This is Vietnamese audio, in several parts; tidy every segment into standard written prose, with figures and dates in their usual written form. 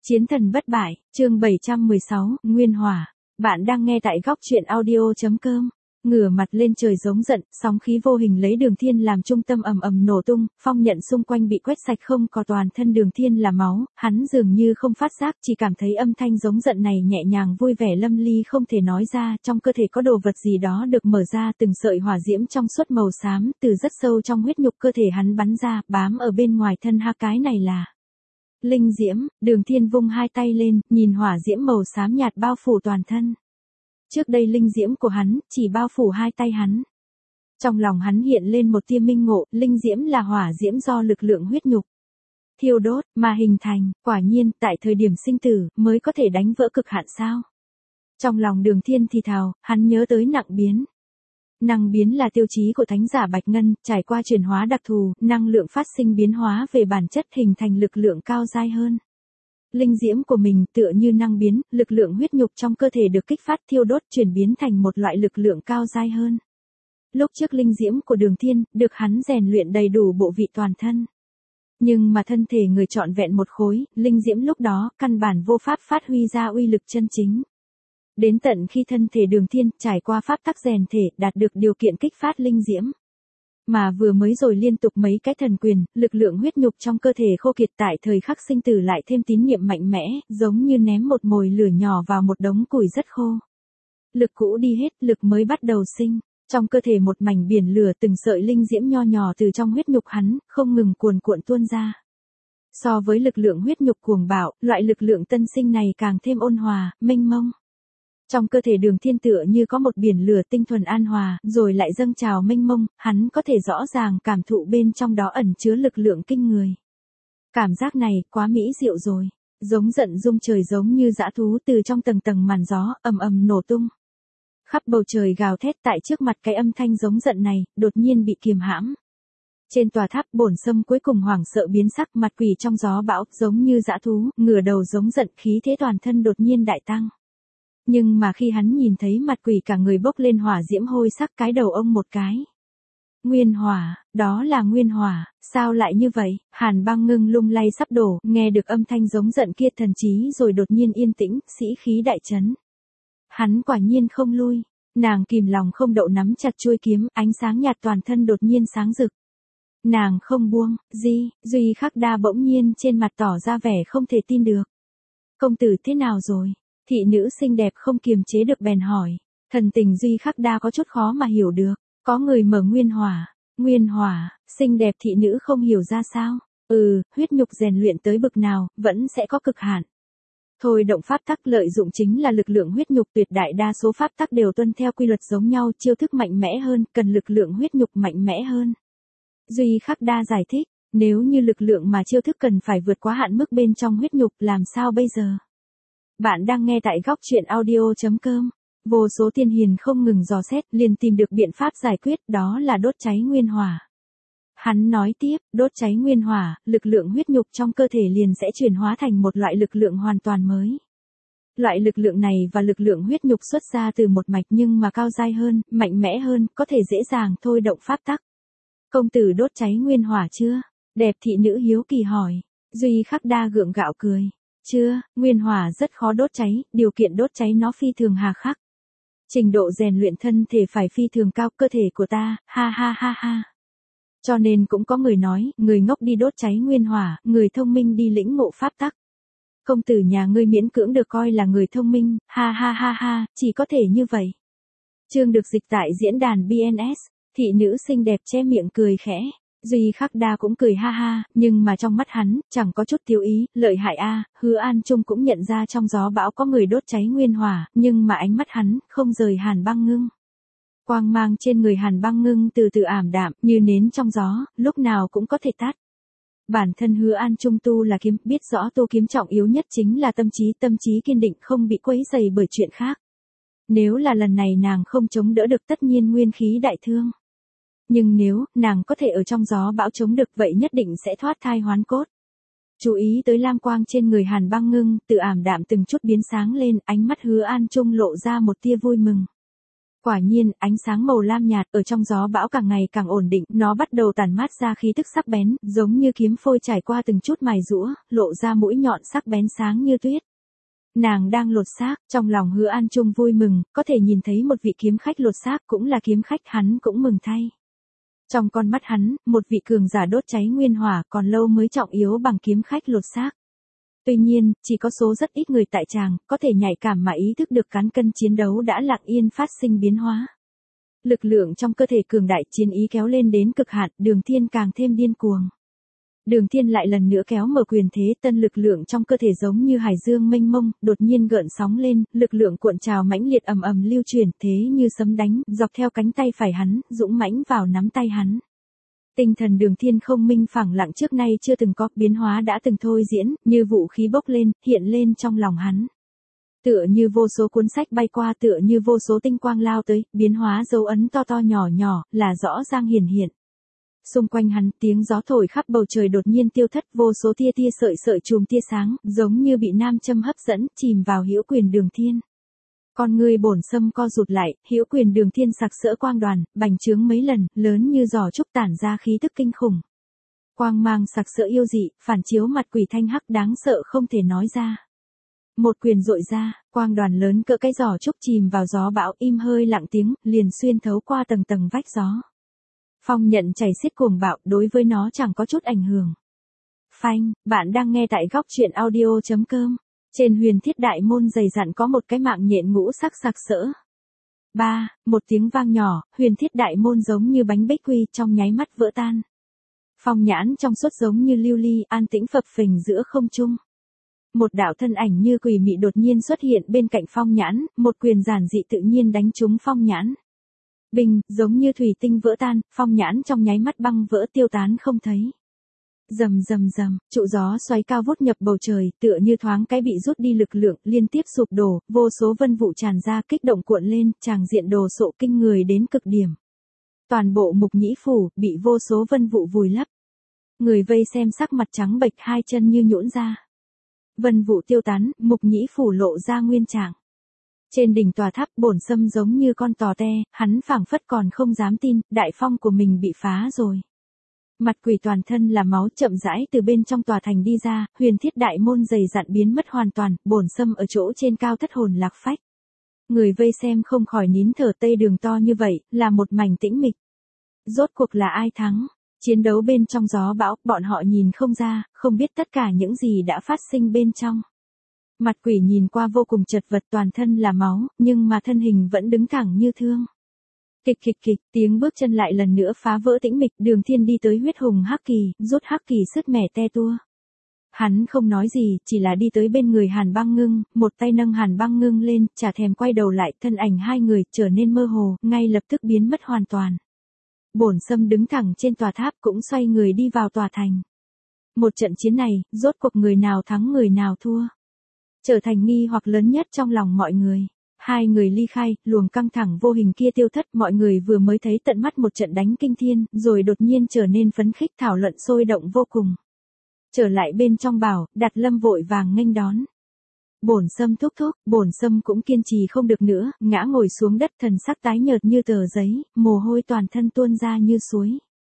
Chiến thần bất bại, chương 716, Nguyên Hỏa. Bạn đang nghe tại góc truyện audio.com. Ngửa mặt lên trời giống giận, sóng khí vô hình lấy Đường Thiên làm trung tâm ầm ầm nổ tung, phong nhận xung quanh bị quét sạch không có, toàn thân Đường Thiên là máu, hắn dường như không phát giác, chỉ cảm thấy âm thanh giống giận này nhẹ nhàng vui vẻ lâm ly không thể nói ra, trong cơ thể có đồ vật gì đó được mở ra, từng sợi hỏa diễm trong suốt màu xám, từ rất sâu trong huyết nhục cơ thể hắn bắn ra, bám ở bên ngoài thân cái này là linh diễm. Đường Thiên vung hai tay lên, nhìn hỏa diễm màu xám nhạt bao phủ toàn thân. Trước đây linh diễm của hắn, chỉ bao phủ hai tay hắn. Trong lòng hắn hiện lên một tia minh ngộ, linh diễm là hỏa diễm do lực lượng huyết nhục thiêu đốt, mà hình thành, quả nhiên, tại thời điểm sinh tử, mới có thể đánh vỡ cực hạn sao. Trong lòng Đường Thiên thì thào, hắn nhớ tới nặng biến. Năng biến là tiêu chí của thánh giả Bạch Ngân, trải qua chuyển hóa đặc thù, năng lượng phát sinh biến hóa về bản chất hình thành lực lượng cao dai hơn. Linh diễm của mình tựa như năng biến, lực lượng huyết nhục trong cơ thể được kích phát thiêu đốt chuyển biến thành một loại lực lượng cao dai hơn. Lúc trước linh diễm của Đường Thiên, được hắn rèn luyện đầy đủ bộ vị toàn thân. Nhưng mà thân thể người trọn vẹn một khối, linh diễm lúc đó, căn bản vô pháp phát huy ra uy lực chân chính. Đến tận khi thân thể Đường Thiên trải qua pháp tắc rèn thể, đạt được điều kiện kích phát linh diễm. Mà vừa mới rồi liên tục mấy cái thần quyền, lực lượng huyết nhục trong cơ thể khô kiệt tại thời khắc sinh tử lại thêm tín niệm mạnh mẽ, giống như ném một mồi lửa nhỏ vào một đống củi rất khô. Lực cũ đi hết, lực mới bắt đầu sinh. Trong cơ thể một mảnh biển lửa, từng sợi linh diễm nho nhỏ từ trong huyết nhục hắn, không ngừng cuồn cuộn tuôn ra. So với lực lượng huyết nhục cuồng bạo, loại lực lượng tân sinh này càng thêm ôn hòa, mênh mông. Trong cơ thể Đường Thiên tựa như có một biển lửa tinh thuần an hòa, rồi lại dâng trào mênh mông, hắn có thể rõ ràng cảm thụ bên trong đó ẩn chứa lực lượng kinh người. Cảm giác này, quá mỹ diệu rồi. Giống giận rung trời giống như dã thú từ trong tầng tầng màn gió, ầm ầm nổ tung. Khắp bầu trời gào thét tại trước mặt cái âm thanh giống giận này, đột nhiên bị kiềm hãm. Trên tòa tháp Bổn Sâm cuối cùng hoảng sợ biến sắc, mặt quỷ trong gió bão, giống như dã thú, ngửa đầu giống giận, khí thế toàn thân đột nhiên đại tăng. Nhưng mà khi hắn nhìn thấy mặt quỷ cả người bốc lên hỏa diễm hôi sắc, cái đầu ông một cái. Nguyên hỏa, đó là nguyên hỏa, sao lại như vậy? Hàn Băng Ngưng lung lay sắp đổ, nghe được âm thanh giống giận kia thần trí rồi đột nhiên yên tĩnh, sĩ khí đại chấn. Hắn quả nhiên không lui, nàng kìm lòng không đậu nắm chặt chuôi kiếm, ánh sáng nhạt toàn thân đột nhiên sáng rực. Nàng không buông, Duy Khắc Đa bỗng nhiên trên mặt tỏ ra vẻ không thể tin được. Công tử thế nào rồi? Thị nữ xinh đẹp không kiềm chế được bèn hỏi. Thần tình Duy Khắc Đa có chút khó mà hiểu được. Có người mở nguyên hỏa, xinh đẹp thị nữ không hiểu ra sao. Huyết nhục rèn luyện tới bực nào, vẫn sẽ có cực hạn. Thôi động pháp tắc lợi dụng chính là lực lượng huyết nhục, tuyệt đại đa số pháp tắc đều tuân theo quy luật giống nhau, chiêu thức mạnh mẽ hơn, cần lực lượng huyết nhục mạnh mẽ hơn. Duy Khắc Đa giải thích, nếu như lực lượng mà chiêu thức cần phải vượt quá hạn mức bên trong huyết nhục, làm sao bây giờ? Bạn đang nghe tại góc truyện audio.com. Vô số tiên hiền không ngừng dò xét, liền tìm được biện pháp giải quyết, đó là đốt cháy nguyên hỏa. Hắn nói tiếp, đốt cháy nguyên hỏa, lực lượng huyết nhục trong cơ thể liền sẽ chuyển hóa thành một loại lực lượng hoàn toàn mới. Loại lực lượng này và lực lượng huyết nhục xuất ra từ một mạch nhưng mà cao dai hơn, mạnh mẽ hơn, có thể dễ dàng thôi động pháp tắc. Công tử đốt cháy nguyên hỏa chưa? Đẹp thị nữ hiếu kỳ hỏi. Duy Khắc Đa gượng gạo cười. Chưa, nguyên hỏa rất khó đốt cháy, điều kiện đốt cháy nó phi thường hà khắc. Trình độ rèn luyện thân thể phải phi thường cao, cơ thể của ta, ha ha ha ha. Cho nên cũng có người nói, người ngốc đi đốt cháy nguyên hỏa, người thông minh đi lĩnh ngộ pháp tắc. Công tử nhà ngươi miễn cưỡng được coi là người thông minh, ha ha ha ha, chỉ có thể như vậy. Chương được dịch tại diễn đàn BNS, thị nữ xinh đẹp che miệng cười khẽ. Duy Khắc Đa cũng cười ha ha, nhưng mà trong mắt hắn, chẳng có chút tiêu ý, lợi hại a. Hứa An Trung cũng nhận ra trong gió bão có người đốt cháy nguyên hỏa, nhưng mà ánh mắt hắn, không rời Hàn Băng Ngưng. Quang mang trên người Hàn Băng Ngưng từ từ ảm đạm, như nến trong gió, lúc nào cũng có thể tắt. Bản thân Hứa An Trung tu là kiếm, biết rõ tu kiếm trọng yếu nhất chính là tâm trí kiên định không bị quấy rầy bởi chuyện khác. Nếu là lần này nàng không chống đỡ được tất nhiên nguyên khí đại thương. Nhưng nếu, nàng có thể ở trong gió bão chống được vậy nhất định sẽ thoát thai hoán cốt. Chú ý tới lam quang trên người Hàn Băng Ngưng, từ ảm đạm từng chút biến sáng lên, ánh mắt Hứa An Trung lộ ra một tia vui mừng. Quả nhiên, ánh sáng màu lam nhạt ở trong gió bão càng ngày càng ổn định, nó bắt đầu tản mát ra khí tức sắc bén, giống như kiếm phôi trải qua từng chút mài giũa, lộ ra mũi nhọn sắc bén sáng như tuyết. Nàng đang lột xác, trong lòng Hứa An Trung vui mừng, có thể nhìn thấy một vị kiếm khách lột xác cũng là kiếm khách, hắn cũng mừng thay. Trong con mắt hắn, một vị cường giả đốt cháy nguyên hỏa còn lâu mới trọng yếu bằng kiếm khách lột xác. Tuy nhiên, chỉ có số rất ít người tại tràng, có thể nhạy cảm mà ý thức được cán cân chiến đấu đã lặng yên phát sinh biến hóa. Lực lượng trong cơ thể cường đại, chiến ý kéo lên đến cực hạn, Đường Thiên càng thêm điên cuồng. Đường Thiên lại lần nữa kéo mở quyền thế, tân lực lượng trong cơ thể giống như hải dương mênh mông, đột nhiên gợn sóng lên, lực lượng cuộn trào mãnh liệt ầm ầm lưu truyền, thế như sấm đánh, dọc theo cánh tay phải hắn, dũng mãnh vào nắm tay hắn. Tinh thần Đường Thiên không minh phẳng lặng trước nay chưa từng có, biến hóa đã từng thôi diễn, như vũ khí bốc lên, hiện lên trong lòng hắn. Tựa như vô số cuốn sách bay qua, tựa như vô số tinh quang lao tới, biến hóa dấu ấn to to nhỏ nhỏ, là rõ ràng hiển hiện. Xung quanh hắn, tiếng gió thổi khắp bầu trời đột nhiên tiêu thất, vô số tia tia sợi sợi chùm tia sáng, giống như bị nam châm hấp dẫn, chìm vào hữu quyền Đường Thiên. Con người bổn sâm co rụt lại, hữu quyền Đường Thiên sặc sỡ quang đoàn, bành trướng mấy lần, lớn như giò trúc tản ra khí tức kinh khủng. Quang mang sặc sỡ yêu dị, phản chiếu mặt quỷ thanh hắc đáng sợ không thể nói ra. Một quyền dội ra, quang đoàn lớn cỡ cái giò trúc chìm vào gió bão, im hơi lặng tiếng, liền xuyên thấu qua tầng tầng vách gió. Phong nhận chảy xiết cuồng bạo, đối với nó chẳng có chút ảnh hưởng. Phanh, bạn đang nghe tại góc truyện audio.com. Trên huyền thiết đại môn dày dặn có một cái mạng nhện ngũ sắc sặc sỡ. Một tiếng vang nhỏ, huyền thiết đại môn giống như bánh bích quy trong nháy mắt vỡ tan. Phong nhãn trong suốt giống như lưu ly, an tĩnh phập phình giữa không trung. Một đạo thân ảnh như quỷ mị đột nhiên xuất hiện bên cạnh phong nhãn, một quyền giản dị tự nhiên đánh trúng phong nhãn. Bình, giống như thủy tinh vỡ tan, phong nhãn trong nháy mắt băng vỡ tiêu tán không thấy. Rầm rầm rầm, trụ gió xoáy cao vút nhập bầu trời, tựa như thoáng cái bị rút đi lực lượng, liên tiếp sụp đổ, vô số vân vụ tràn ra, kích động cuộn lên, tràng diện đồ sộ kinh người đến cực điểm. Toàn bộ Mục Nhĩ phủ bị vô số vân vụ vùi lấp. Người vây xem sắc mặt trắng bệch, hai chân như nhũn ra. Vân vụ tiêu tán, Mục Nhĩ phủ lộ ra nguyên trạng. Trên đỉnh tòa tháp, bổn sâm giống như con tò te, hắn phảng phất còn không dám tin, đại phong của mình bị phá rồi. Mặt quỷ toàn thân là máu chậm rãi từ bên trong tòa thành đi ra, huyền thiết đại môn dày dặn biến mất hoàn toàn, bổn sâm ở chỗ trên cao thất hồn lạc phách. Người vây xem không khỏi nín thở, tây đường to như vậy, là một mảnh tĩnh mịch. Rốt cuộc là ai thắng? Chiến đấu bên trong gió bão, bọn họ nhìn không ra, không biết tất cả những gì đã phát sinh bên trong. Mặt quỷ nhìn qua vô cùng chật vật, toàn thân là máu, nhưng mà thân hình vẫn đứng thẳng như thương. Kịch kịch kịch, tiếng bước chân lại lần nữa phá vỡ tĩnh mịch, Đường Thiên đi tới huyết hùng hắc kỳ, rút hắc kỳ sứt mẻ te tua. Hắn không nói gì, chỉ là đi tới bên người Hàn Băng Ngưng, một tay nâng Hàn Băng Ngưng lên, chả thèm quay đầu lại, thân ảnh hai người trở nên mơ hồ, ngay lập tức biến mất hoàn toàn. Bổn sâm đứng thẳng trên tòa tháp cũng xoay người đi vào tòa thành. Một trận chiến này, rốt cuộc người nào thắng người nào thua, trở thành nghi hoặc lớn nhất trong lòng mọi người. Hai người ly khai, luồng căng thẳng vô hình kia tiêu thất, mọi người vừa mới thấy tận mắt một trận đánh kinh thiên, rồi đột nhiên trở nên phấn khích, thảo luận sôi động vô cùng. Trở lại bên trong bảo, Đạt Lâm vội vàng nghênh đón. Bổn sâm thúc thúc, bổn sâm cũng kiên trì không được nữa, ngã ngồi xuống đất, thần sắc tái nhợt như tờ giấy, mồ hôi toàn thân tuôn ra như suối.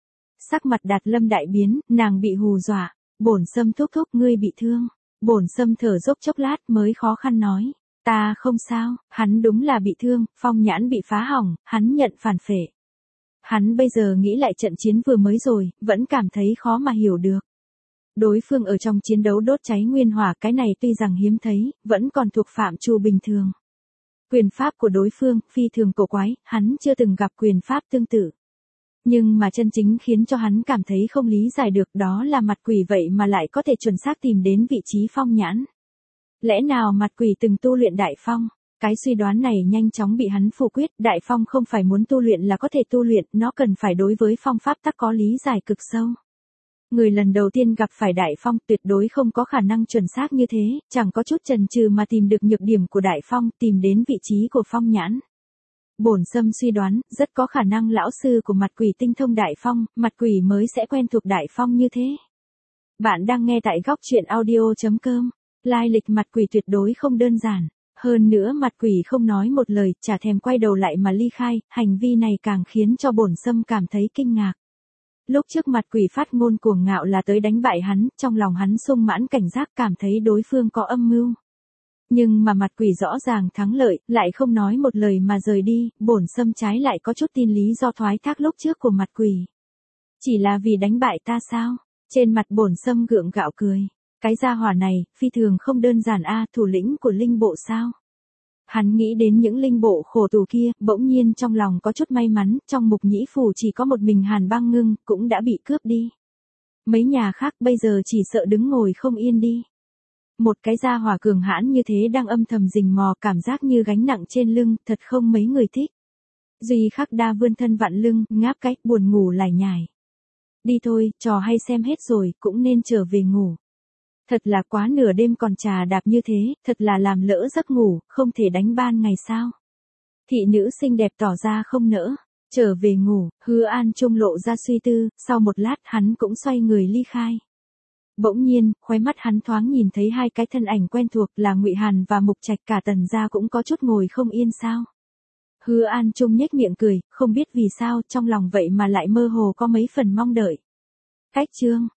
Sắc mặt Đạt Lâm đại biến, nàng bị hù dọa. Bổn sâm thúc thúc, ngươi bị thương. Bổn sâm thở dốc chốc lát mới khó khăn nói. Ta không sao, hắn đúng là bị thương, phong nhãn bị phá hỏng, hắn nhận phản phệ. Hắn bây giờ nghĩ lại trận chiến vừa mới rồi, vẫn cảm thấy khó mà hiểu được. Đối phương ở trong chiến đấu đốt cháy nguyên hỏa, cái này tuy rằng hiếm thấy, vẫn còn thuộc phạm trù bình thường. Quyền pháp của đối phương, phi thường cổ quái, hắn chưa từng gặp quyền pháp tương tự. Nhưng mà chân chính khiến cho hắn cảm thấy không lý giải được, đó là mặt quỷ vậy mà lại có thể chuẩn xác tìm đến vị trí phong nhãn. Lẽ nào mặt quỷ từng tu luyện đại phong? Cái suy đoán này nhanh chóng bị hắn phủ quyết, đại phong không phải muốn tu luyện là có thể tu luyện, nó cần phải đối với phong pháp tắc có lý giải cực sâu. Người lần đầu tiên gặp phải đại phong tuyệt đối không có khả năng chuẩn xác như thế, chẳng có chút chần chừ mà tìm được nhược điểm của đại phong, tìm đến vị trí của phong nhãn. Bổn sâm suy đoán, rất có khả năng lão sư của mặt quỷ tinh thông đại phong, mặt quỷ mới sẽ quen thuộc đại phong như thế. Bạn đang nghe tại góc truyện audio.com. Lai lịch mặt quỷ tuyệt đối không đơn giản. Hơn nữa mặt quỷ không nói một lời, chả thèm quay đầu lại mà ly khai, hành vi này càng khiến cho Bổn Sâm cảm thấy kinh ngạc. Lúc trước mặt quỷ phát ngôn cuồng ngạo là tới đánh bại hắn, trong lòng hắn sung mãn cảnh giác cảm thấy đối phương có âm mưu. Nhưng mà mặt quỷ rõ ràng thắng lợi, lại không nói một lời mà rời đi, Bổn Sâm trái lại có chút tin lý do thoái thác lúc trước của mặt quỷ. Chỉ là vì đánh bại ta sao? Trên mặt Bổn Sâm gượng gạo cười. Cái gia hỏa này, phi thường không đơn giản thủ lĩnh của linh bộ sao? Hắn nghĩ đến những linh bộ khổ tù kia, bỗng nhiên trong lòng có chút may mắn, trong Mục Nhĩ Phủ chỉ có một mình Hàn Băng Ngưng, cũng đã bị cướp đi. Mấy nhà khác bây giờ chỉ sợ đứng ngồi không yên đi. Một cái gia hỏa cường hãn như thế đang âm thầm rình mò, cảm giác như gánh nặng trên lưng, thật không mấy người thích. Duy Khắc Đa vươn thân vặn lưng, ngáp cái, buồn ngủ lải nhải. Đi thôi, trò hay xem hết rồi, cũng nên trở về ngủ. Thật là quá nửa đêm còn trà đạp như thế, thật là làm lỡ giấc ngủ, không thể đánh ban ngày sao. Thị nữ xinh đẹp tỏ ra không nỡ, trở về ngủ, Hứa An Trung lộ ra suy tư, sau một lát hắn cũng xoay người ly khai. Bỗng nhiên, khóe mắt hắn thoáng nhìn thấy hai cái thân ảnh quen thuộc là Ngụy Hàn và Mục Trạch, cả Tần gia cũng có chút ngồi không yên sao. Hứa An Trung nhếch miệng cười, không biết vì sao trong lòng vậy mà lại mơ hồ có mấy phần mong đợi. Cách chương